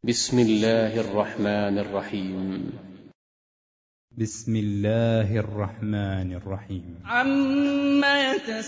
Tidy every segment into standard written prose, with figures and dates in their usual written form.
بسم الله الرحمن الرحيم. بسم الله الرحمن الرحيم. عما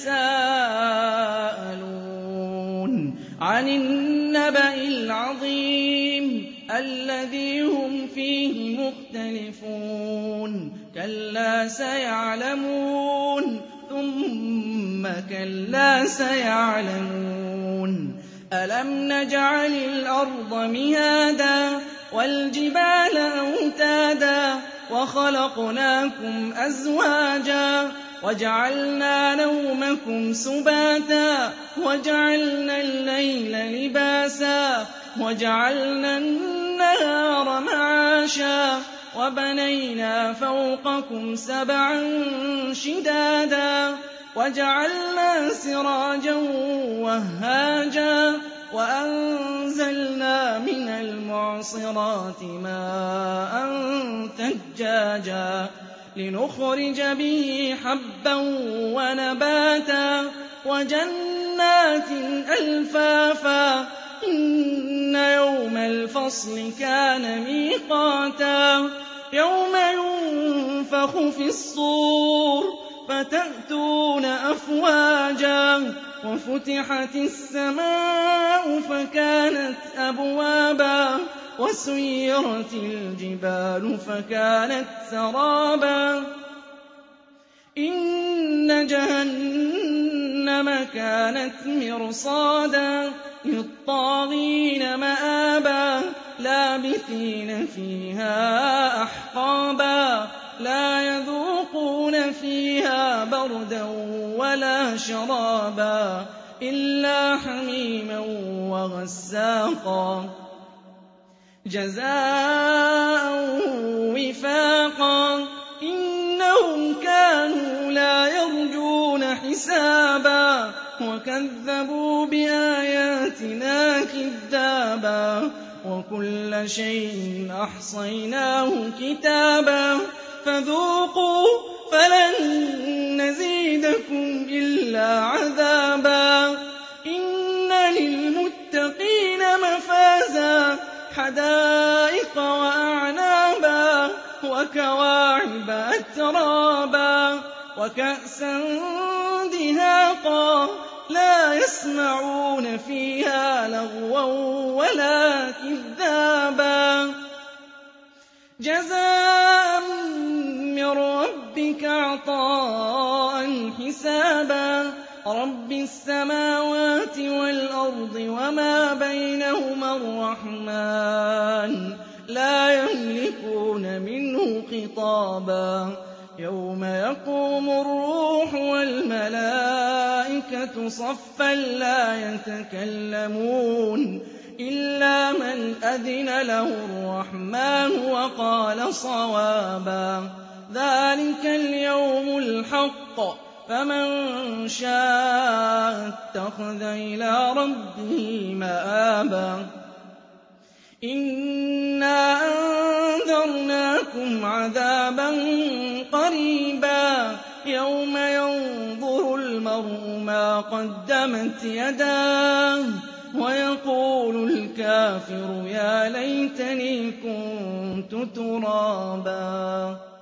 يتساءلون عن النبأ العظيم الذي هم فيه مختلفون كلا سيعلمون ثم كلا سيعلمون ألم نجعل الأرض مهادا والجبال أوتادا وخلقناكم أزواجا وجعلنا نومكم سباتا وجعلنا الليل لباسا وجعلنا النهار معاشا وبنينا فوقكم سبعا شدادا وجعلنا سراجا وهاجا وأنزلنا من المعصرات ماء ثجاجا لنخرج به حبا ونباتا وجنات ألفافا إن يوم الفصل كان ميقاتا يوم ينفخ في الصور فتأتون أفواجا وفتحت السماء فكانت أبوابا وسيرت الجبال فكانت سرابا إن جهنم كانت مرصادا للطاغين مآبا لابثين فيها أحقابا لا يذوقون فيها بردا ولا شرابا إلا حميما وغساقا جزاء وفاقا إنهم كانوا لا يرجون حسابا وكذبوا بآياتنا كذابا وكل شيء أحصيناه كتابا فذوقوا فلن نزيدكم إلا عذابا إن للمتقين مفازا حدائق وأعنابا وكواعب أترابا وكأسا دهاقا لا يسمعون فيها لغوا ولا كذابا جزاء من ربك عطاء حسابا رب السماوات والأرض وما بينهما الرحمن لا يملكون منه خطابا يوم يقوم الروح والملائكة صفا لا يتكلمون إلا من أذن له الرحمن وقال صوابا ذلك اليوم الحق فمن شاء اتخذ إلى ربه مآبا إنا أنذرناكم عذابا قريبا يوم ينظر المرء ما قدمت يداه ويقول الكافر يا ليتني كنت ترابا